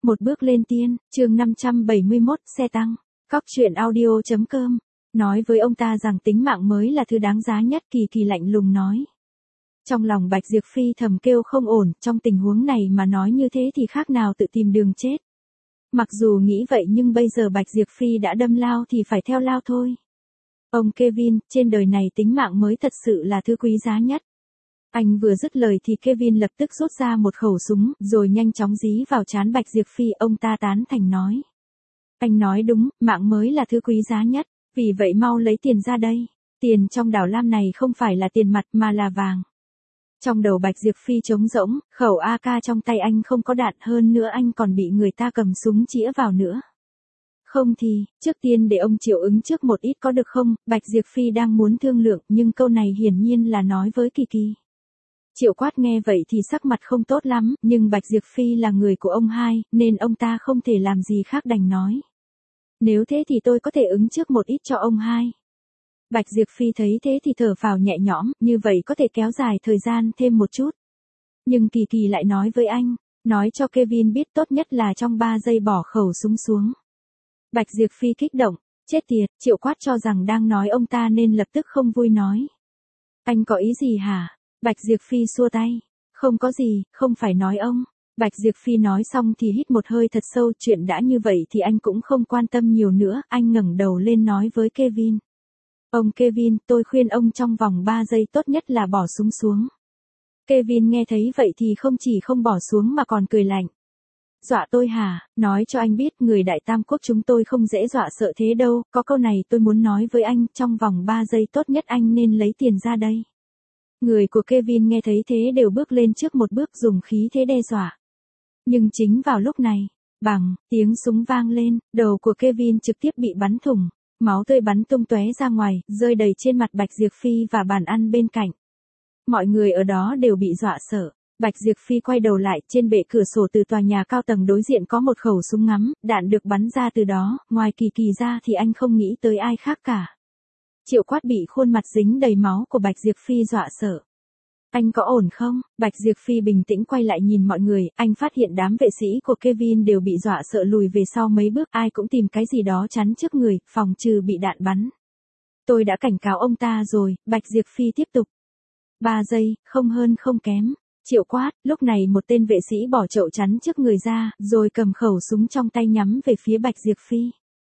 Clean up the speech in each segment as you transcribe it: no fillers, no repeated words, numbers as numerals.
Một bước lên tiên, chương 571, xe tăng. Cóc truyện audio.com. Nói với ông ta rằng tính mạng mới là thứ đáng giá nhất, Kỳ Kỳ lạnh lùng nói. Trong lòng Bạch Diệp Phi thầm kêu không ổn, trong tình huống này mà nói như thế thì khác nào tự tìm đường chết. Mặc dù nghĩ vậy nhưng bây giờ Bạch Diệp Phi đã đâm lao thì phải theo lao thôi. Ông Kevin, trên đời này tính mạng mới thật sự là thứ quý giá nhất. Anh vừa dứt lời thì Kevin lập tức rút ra một khẩu súng, rồi nhanh chóng dí vào trán Bạch Diệp Phi, ông ta tán thành nói. Anh nói đúng, mạng mới là thứ quý giá nhất, vì vậy mau lấy tiền ra đây. Tiền trong đảo lam này không phải là tiền mặt mà là vàng. Trong đầu Bạch Diệp Phi trống rỗng, khẩu AK trong tay anh không có đạn, hơn nữa anh còn bị người ta cầm súng chĩa vào nữa. Không thì, trước tiên để ông Triệu ứng trước một ít có được không? Bạch Diệp Phi đang muốn thương lượng, nhưng câu này hiển nhiên là nói với Kỳ Kỳ. Triệu Quát nghe vậy thì sắc mặt không tốt lắm, nhưng Bạch Diệp Phi là người của ông hai, nên ông ta không thể làm gì khác đành nói. Nếu thế thì tôi có thể ứng trước một ít cho ông hai. Bạch Diệp Phi thấy thế thì thở phào nhẹ nhõm, như vậy có thể kéo dài thời gian thêm một chút. Nhưng Kỳ Kỳ lại nói với anh, nói cho Kevin biết tốt nhất là trong 3 giây bỏ khẩu súng xuống. Bạch Diệp Phi kích động, chết tiệt, Triệu Quát cho rằng đang nói ông ta nên lập tức không vui nói. Anh có ý gì hả? Bạch Diệp Phi xua tay, không có gì, không phải nói ông. Bạch Diệp Phi nói xong thì hít một hơi thật sâu, chuyện đã như vậy thì anh cũng không quan tâm nhiều nữa, anh ngẩng đầu lên nói với Kevin. Ông Kevin, tôi khuyên ông trong vòng 3 giây tốt nhất là bỏ súng xuống. Kevin nghe thấy vậy thì không chỉ không bỏ xuống mà còn cười lạnh. Dọa tôi hả? Nói cho anh biết người Đại Tam Quốc chúng tôi không dễ dọa sợ thế đâu, có câu này tôi muốn nói với anh, trong vòng 3 giây tốt nhất anh nên lấy tiền ra đây. Người của Kevin nghe thấy thế đều bước lên trước một bước dùng khí thế đe dọa. Nhưng chính vào lúc này, bằng, tiếng súng vang lên, đầu của Kevin trực tiếp bị bắn thủng, máu tươi bắn tung tóe ra ngoài, rơi đầy trên mặt Bạch Diệp Phi và bàn ăn bên cạnh. Mọi người ở đó đều bị dọa sợ. Bạch Diệp Phi quay đầu lại, trên bệ cửa sổ từ tòa nhà cao tầng đối diện có một khẩu súng ngắm, đạn được bắn ra từ đó, ngoài Kỳ Kỳ ra thì anh không nghĩ tới ai khác cả. Triệu Quát bị khuôn mặt dính đầy máu của Bạch Diệp Phi dọa sợ. Anh có ổn không? Bạch Diệp Phi bình tĩnh quay lại nhìn mọi người, anh phát hiện đám vệ sĩ của Kevin đều bị dọa sợ lùi về sau mấy bước, ai cũng tìm cái gì đó chắn trước người, phòng trừ bị đạn bắn. Tôi đã cảnh cáo ông ta rồi, Bạch Diệp Phi tiếp tục. 3 giây, không hơn không kém. Triệu Quát, lúc này một tên vệ sĩ bỏ chậu chắn trước người ra, rồi cầm khẩu súng trong tay nhắm về phía Bạch Diệp Phi.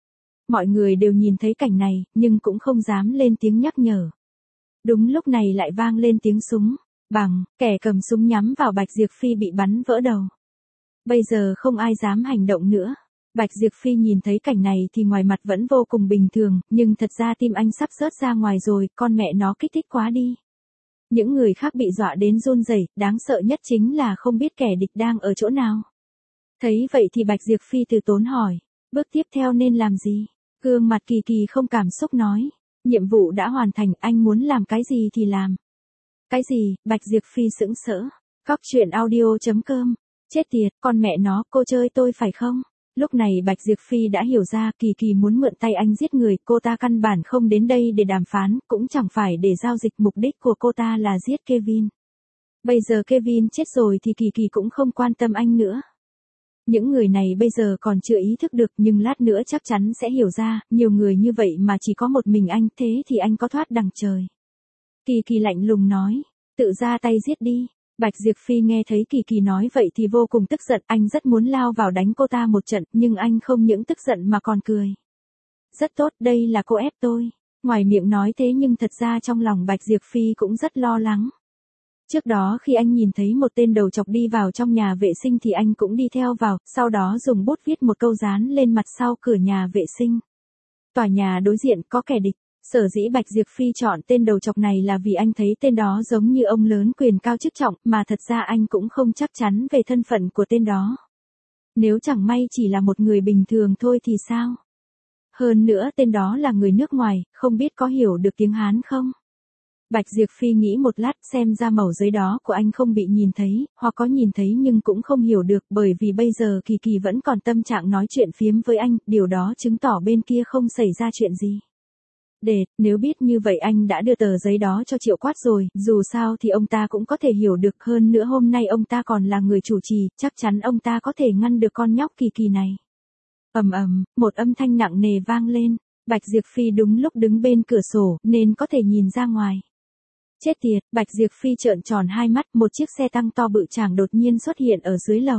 Mọi người đều nhìn thấy cảnh này, nhưng cũng không dám lên tiếng nhắc nhở. Đúng lúc này lại vang lên tiếng súng. Bằng, kẻ cầm súng nhắm vào Bạch Diệp Phi bị bắn vỡ đầu. Bây giờ không ai dám hành động nữa. Bạch Diệp Phi nhìn thấy cảnh này thì ngoài mặt vẫn vô cùng bình thường, nhưng thật ra tim anh sắp rớt ra ngoài rồi, con mẹ nó kích thích quá đi. Những người khác bị dọa đến run rẩy, đáng sợ nhất chính là không biết kẻ địch đang ở chỗ nào. Thấy vậy thì Bạch Diệp Phi từ tốn hỏi, bước tiếp theo nên làm gì? Gương mặt Kỳ Kỳ không cảm xúc nói, nhiệm vụ đã hoàn thành, anh muốn làm cái gì thì làm. Cái gì? Bạch Diệp Phi sững sỡ. Cóc truyện audio.com. Chết tiệt, con mẹ nó, cô chơi tôi phải không? Lúc này Bạch Diệp Phi đã hiểu ra Kỳ Kỳ muốn mượn tay anh giết người, cô ta căn bản không đến đây để đàm phán, cũng chẳng phải để giao dịch, mục đích của cô ta là giết Kevin. Bây giờ Kevin chết rồi thì Kỳ Kỳ cũng không quan tâm anh nữa. Những người này bây giờ còn chưa ý thức được nhưng lát nữa chắc chắn sẽ hiểu ra, nhiều người như vậy mà chỉ có một mình anh, thế thì anh có thoát đằng trời. Kỳ Kỳ lạnh lùng nói, tự ra tay giết đi. Bạch Diệp Phi nghe thấy Kỳ Kỳ nói vậy thì vô cùng tức giận, anh rất muốn lao vào đánh cô ta một trận, nhưng anh không những tức giận mà còn cười. Rất tốt, đây là cô ép tôi. Ngoài miệng nói thế nhưng thật ra trong lòng Bạch Diệp Phi cũng rất lo lắng. Trước đó khi anh nhìn thấy một tên đầu chọc đi vào trong nhà vệ sinh thì anh cũng đi theo vào, sau đó dùng bút viết một câu dán lên mặt sau cửa nhà vệ sinh. Tòa nhà đối diện có kẻ địch. Sở dĩ Bạch Diệp Phi chọn tên đầu chọc này là vì anh thấy tên đó giống như ông lớn quyền cao chức trọng, mà thật ra anh cũng không chắc chắn về thân phận của tên đó. Nếu chẳng may chỉ là một người bình thường thôi thì sao? Hơn nữa tên đó là người nước ngoài, không biết có hiểu được tiếng Hán không? Bạch Diệp Phi nghĩ một lát, xem ra mẩu giấy đó của anh không bị nhìn thấy, hoặc có nhìn thấy nhưng cũng không hiểu được, bởi vì bây giờ Kỳ Kỳ vẫn còn tâm trạng nói chuyện phiếm với anh, điều đó chứng tỏ bên kia không xảy ra chuyện gì. Nếu biết như vậy anh đã đưa tờ giấy đó cho Triệu Quát rồi, dù sao thì ông ta cũng có thể hiểu được, hơn nữa hôm nay ông ta còn là người chủ trì, chắc chắn ông ta có thể ngăn được con nhóc Kỳ Kỳ này. Ầm ầm, một âm thanh nặng nề vang lên, Bạch Diệp Phi đúng lúc đứng bên cửa sổ, nên có thể nhìn ra ngoài. Chết tiệt, Bạch Diệp Phi trợn tròn hai mắt, một chiếc xe tăng to bự chảng đột nhiên xuất hiện ở dưới lầu.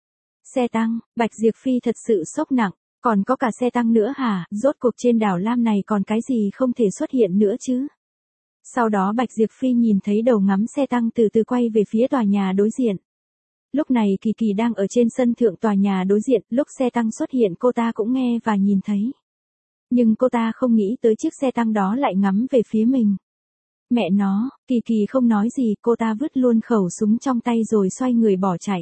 Xe tăng, Bạch Diệp Phi thật sự sốc nặng, còn có cả xe tăng nữa hả, rốt cuộc trên đảo Lam này còn cái gì không thể xuất hiện nữa chứ. Sau đó Bạch Diệp Phi nhìn thấy đầu ngắm xe tăng từ từ quay về phía tòa nhà đối diện. Lúc này Kỳ Kỳ đang ở trên sân thượng tòa nhà đối diện, lúc xe tăng xuất hiện cô ta cũng nghe và nhìn thấy. Nhưng cô ta không nghĩ tới chiếc xe tăng đó lại ngắm về phía mình. Mẹ nó, Kỳ Kỳ không nói gì, cô ta vứt luôn khẩu súng trong tay rồi xoay người bỏ chạy.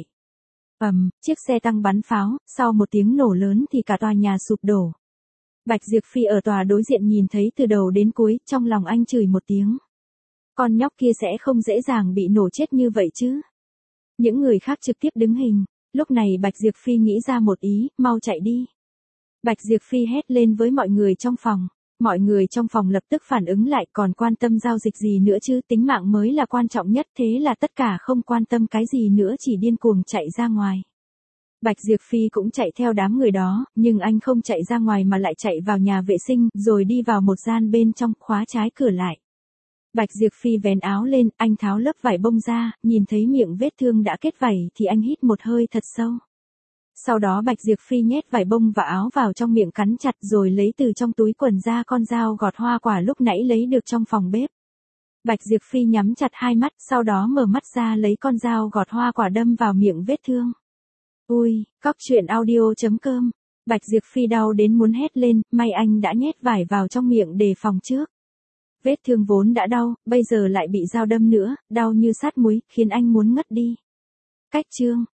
Chiếc xe tăng bắn pháo, sau một tiếng nổ lớn thì cả tòa nhà sụp đổ. Bạch Diệp Phi ở tòa đối diện nhìn thấy từ đầu đến cuối, trong lòng anh chửi một tiếng. Con nhóc kia sẽ không dễ dàng bị nổ chết như vậy chứ. Những người khác trực tiếp đứng hình, lúc này Bạch Diệp Phi nghĩ ra một ý, mau chạy đi. Bạch Diệp Phi hét lên với mọi người trong phòng. Mọi người trong phòng lập tức phản ứng lại, còn quan tâm giao dịch gì nữa chứ, tính mạng mới là quan trọng nhất, thế là tất cả không quan tâm cái gì nữa, chỉ điên cuồng chạy ra ngoài. Bạch Diệp Phi cũng chạy theo đám người đó, nhưng anh không chạy ra ngoài mà lại chạy vào nhà vệ sinh, rồi đi vào một gian bên trong, khóa trái cửa lại. Bạch Diệp Phi vén áo lên, anh tháo lớp vải bông ra, nhìn thấy miệng vết thương đã kết vảy thì anh hít một hơi thật sâu. Sau đó Bạch Diệp Phi nhét vải bông và áo vào trong miệng cắn chặt rồi lấy từ trong túi quần ra con dao gọt hoa quả lúc nãy lấy được trong phòng bếp. Bạch Diệp Phi nhắm chặt hai mắt, sau đó mở mắt ra lấy con dao gọt hoa quả đâm vào miệng vết thương. Ui, cóc truyện audio.com. Bạch Diệp Phi đau đến muốn hét lên, may anh đã nhét vải vào trong miệng đề phòng trước. Vết thương vốn đã đau, bây giờ lại bị dao đâm nữa, đau như sát muối, khiến anh muốn ngất đi. Cách chương